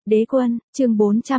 Đế quân, chương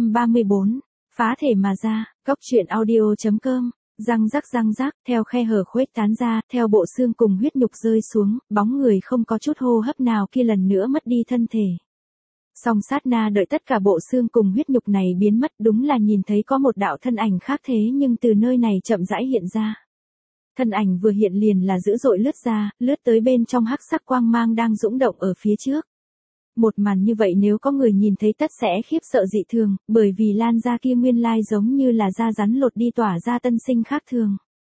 434, phá thể mà ra, cóc truyện audio.com, răng rắc, theo khe hở khuếch tán ra, theo bộ xương cùng huyết nhục rơi xuống, bóng người không có chút hô hấp nào kia lần nữa mất đi thân thể. Song sát na đợi tất cả bộ xương cùng huyết nhục này biến mất, đúng là nhìn thấy có một đạo thân ảnh khác thế nhưng từ nơi này chậm rãi hiện ra. Thân ảnh vừa hiện liền là dữ dội lướt ra, lướt tới bên trong hắc sắc quang mang đang dũng động ở phía trước. Một màn như vậy nếu có người nhìn thấy tất sẽ khiếp sợ dị thường, bởi vì lan ra kia nguyên lai giống như là da rắn lột đi tỏa ra tân sinh khác thường.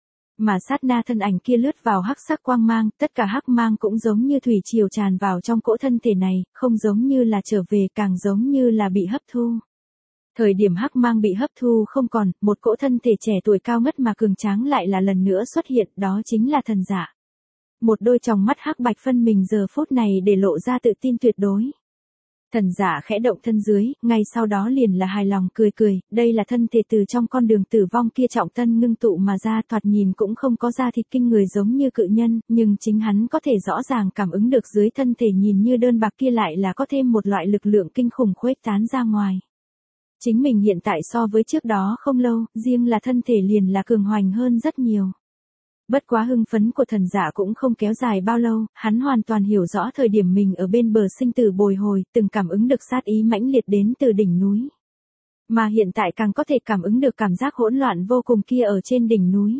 Mà sát na thân ảnh kia lướt vào hắc sắc quang mang, tất cả hắc mang cũng giống như thủy triều tràn vào trong cỗ thân thể này, không giống như là trở về càng giống như là bị hấp thu. Thời điểm hắc mang bị hấp thu không còn, một cỗ thân thể trẻ tuổi cao ngất mà cường tráng lại là lần nữa xuất hiện, đó chính là thần giả. Một đôi tròng mắt hắc bạch phân mình giờ phút này để lộ ra tự tin tuyệt đối. Thần giả khẽ động thân dưới, ngay sau đó liền là hài lòng cười, đây là thân thể từ trong con đường tử vong kia trọng tân ngưng tụ mà ra, thoạt nhìn cũng không có da thịt kinh người giống như cự nhân, nhưng chính hắn có thể rõ ràng cảm ứng được dưới thân thể nhìn như đơn bạc kia lại là có thêm một loại lực lượng kinh khủng khuếch tán ra ngoài. Chính mình hiện tại so với trước đó không lâu, riêng là thân thể liền là cường hoành hơn rất nhiều. Bất quá hưng phấn của thần giả cũng không kéo dài bao lâu, hắn hoàn toàn hiểu rõ thời điểm mình ở bên bờ sinh tử bồi hồi, từng cảm ứng được sát ý mãnh liệt đến từ đỉnh núi. Mà hiện tại càng có thể cảm ứng được cảm giác hỗn loạn vô cùng kia ở trên đỉnh núi.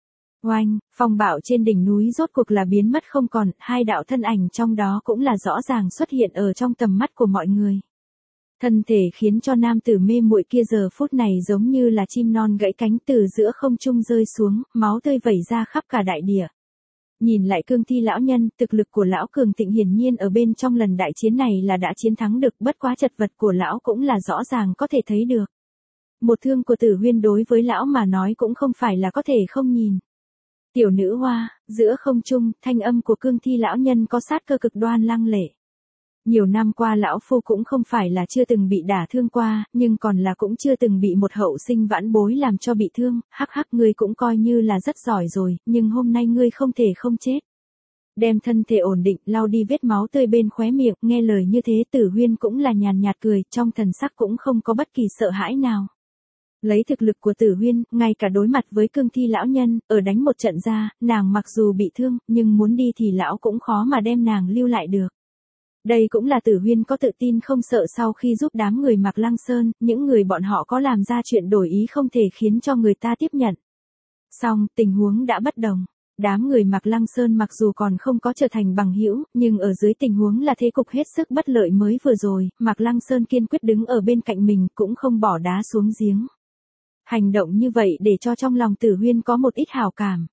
Oanh, phong bạo trên đỉnh núi rốt cuộc là biến mất không còn, hai đạo thân ảnh trong đó cũng là rõ ràng xuất hiện ở trong tầm mắt của mọi người. Thân thể khiến cho nam tử mê muội kia giờ phút này giống như là chim non gãy cánh từ giữa không trung rơi xuống, máu tươi vẩy ra khắp cả đại địa. Nhìn lại cương thi lão nhân, thực lực của lão cường thịnh hiển nhiên ở bên trong lần đại chiến này là đã chiến thắng được, bất quá chật vật của lão cũng là rõ ràng có thể thấy được. Một thương của Tử Huyên đối với lão mà nói cũng không phải là có thể không nhìn. Tiểu nữ hoa, giữa không trung, thanh âm của cương thi lão nhân có sát cơ cực đoan lăng lệ. Nhiều năm qua lão phu cũng không phải là chưa từng bị đả thương qua, nhưng còn là cũng chưa từng bị một hậu sinh vãn bối làm cho bị thương, hắc ngươi cũng coi như là rất giỏi rồi, nhưng hôm nay ngươi không thể không chết. Đem thân thể ổn định, lau đi vết máu tươi bên khóe miệng, nghe lời như thế Tử Huyên cũng là nhàn nhạt cười, trong thần sắc cũng không có bất kỳ sợ hãi nào. Lấy thực lực của Tử Huyên, ngay cả đối mặt với cương thi lão nhân, ở đánh một trận ra, nàng mặc dù bị thương, nhưng muốn đi thì lão cũng khó mà đem nàng lưu lại được. Đây cũng là Tử Huyên có tự tin không sợ sau khi giúp đám người Mạc Lăng Sơn, những người bọn họ có làm ra chuyện đổi ý không thể khiến cho người ta tiếp nhận. Song, tình huống đã bất đồng. Đám người Mạc Lăng Sơn mặc dù còn không có trở thành bằng hữu, nhưng ở dưới tình huống là thế cục hết sức bất lợi mới vừa rồi, Mạc Lăng Sơn kiên quyết đứng ở bên cạnh mình cũng không bỏ đá xuống giếng. Hành động như vậy để cho trong lòng Tử Huyên có một ít hảo cảm.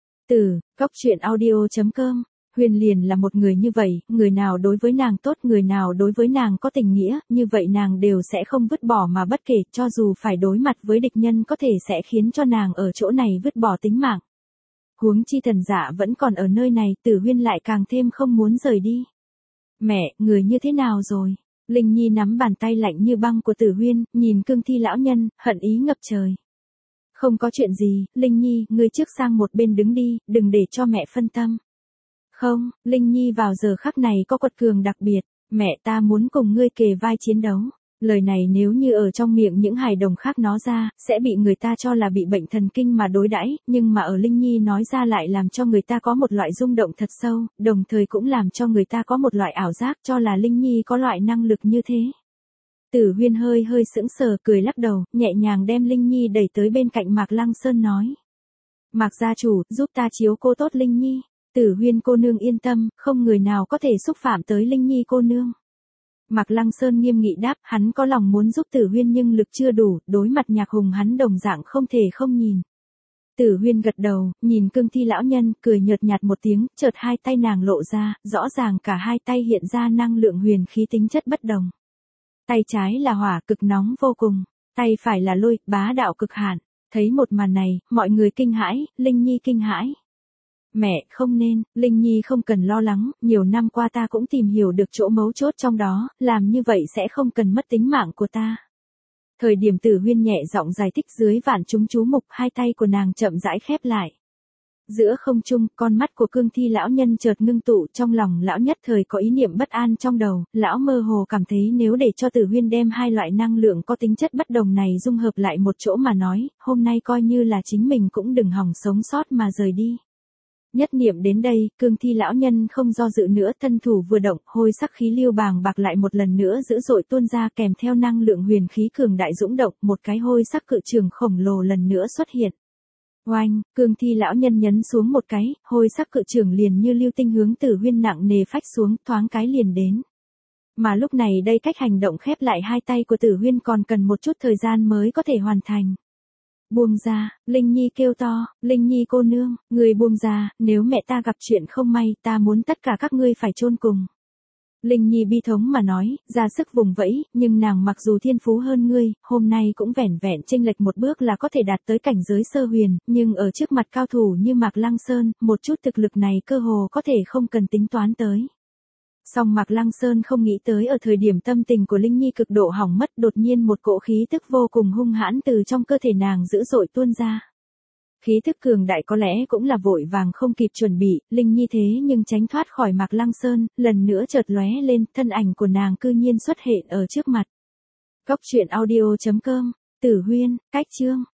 Cóc truyện audio.com Huyên liền là một người như vậy, người nào đối với nàng tốt, người nào đối với nàng có tình nghĩa, như vậy nàng đều sẽ không vứt bỏ mà bất kể, cho dù phải đối mặt với địch nhân có thể sẽ khiến cho nàng ở chỗ này vứt bỏ tính mạng. Huống chi thần giả vẫn còn ở nơi này, Tử Huyên lại càng thêm không muốn rời đi. Mẹ, người như thế nào rồi? Linh Nhi nắm bàn tay lạnh như băng của Tử Huyên, nhìn cương thi lão nhân, hận ý ngập trời. Không có chuyện gì, Linh Nhi, ngươi trước sang một bên đứng đi, đừng để cho mẹ phân tâm. Không, Linh Nhi vào giờ khắc này có quật cường đặc biệt, mẹ ta muốn cùng ngươi kề vai chiến đấu. Lời này nếu như ở trong miệng những hài đồng khác nói ra, sẽ bị người ta cho là bị bệnh thần kinh mà đối đãi, nhưng mà ở Linh Nhi nói ra lại làm cho người ta có một loại rung động thật sâu, đồng thời cũng làm cho người ta có một loại ảo giác cho là Linh Nhi có loại năng lực như thế. Tử Huyên hơi sững sờ cười lắc đầu, nhẹ nhàng đem Linh Nhi đẩy tới bên cạnh Mạc Lăng Sơn nói. Mạc gia chủ, giúp ta chiếu cô tốt Linh Nhi. Tử Huyên cô nương yên tâm, không người nào có thể xúc phạm tới Linh Nhi cô nương. Mạc Lăng Sơn nghiêm nghị đáp, hắn có lòng muốn giúp Tử Huyên nhưng lực chưa đủ, đối mặt Nhạc Hùng hắn đồng dạng không thể không nhìn. Tử Huyên gật đầu, nhìn cương thi lão nhân, cười nhợt nhạt một tiếng, chợt hai tay nàng lộ ra, rõ ràng cả hai tay hiện ra năng lượng huyền khí tính chất bất đồng. Tay trái là hỏa cực nóng vô cùng, tay phải là lôi, bá đạo cực hạn. Thấy một màn này, mọi người kinh hãi, Linh Nhi kinh hãi. Mẹ, không nên, Linh Nhi không cần lo lắng, nhiều năm qua ta cũng tìm hiểu được chỗ mấu chốt trong đó, làm như vậy sẽ không cần mất tính mạng của ta. Thời điểm Tử Huyên nhẹ giọng giải thích dưới vạn chúng chú mục, hai tay của nàng chậm rãi khép lại. Giữa không trung, con mắt của Cương Thi lão nhân chợt ngưng tụ, trong lòng lão nhất thời có ý niệm bất an trong đầu, lão mơ hồ cảm thấy nếu để cho Tử Huyên đem hai loại năng lượng có tính chất bất đồng này dung hợp lại một chỗ mà nói, hôm nay coi như là chính mình cũng đừng hòng sống sót mà rời đi. Nhất niệm đến đây, Cương Thi lão nhân không do dự nữa, thân thủ vừa động, hôi sắc khí lưu bàng bạc lại một lần nữa dữ dội tuôn ra, kèm theo năng lượng huyền khí cường đại dũng động, một cái hôi sắc cự trường khổng lồ lần nữa xuất hiện. Oanh, Cương Thi lão nhân nhấn xuống một cái, hôi sắc cự trường liền như lưu tinh hướng Tử Huyên nặng nề phách xuống, thoáng cái liền đến. Mà lúc này đây cách hành động khép lại hai tay của Tử Huyên còn cần một chút thời gian mới có thể hoàn thành. Buông ra, Linh Nhi kêu to, Linh Nhi cô nương, người buông ra, nếu mẹ ta gặp chuyện không may, ta muốn tất cả các ngươi phải chôn cùng. Linh Nhi bi thống mà nói, ra sức vùng vẫy, nhưng nàng mặc dù thiên phú hơn ngươi, hôm nay cũng vẻn vẹn chênh lệch một bước là có thể đạt tới cảnh giới sơ huyền, nhưng ở trước mặt cao thủ như Mạc Lăng Sơn, một chút thực lực này cơ hồ có thể không cần tính toán tới. Song Mạc Lăng Sơn không nghĩ tới ở thời điểm tâm tình của Linh Nhi cực độ hỏng mất, đột nhiên một cỗ khí tức vô cùng hung hãn từ trong cơ thể nàng dữ dội tuôn ra. Khí thức cường đại có lẽ cũng là vội vàng không kịp chuẩn bị, Linh Nhi thế nhưng tránh thoát khỏi Mạc Lăng Sơn, lần nữa chợt lóe lên, thân ảnh của nàng cư nhiên xuất hiện ở trước mặt. Cốc truyện audio.com, Tử Huyên, cách chương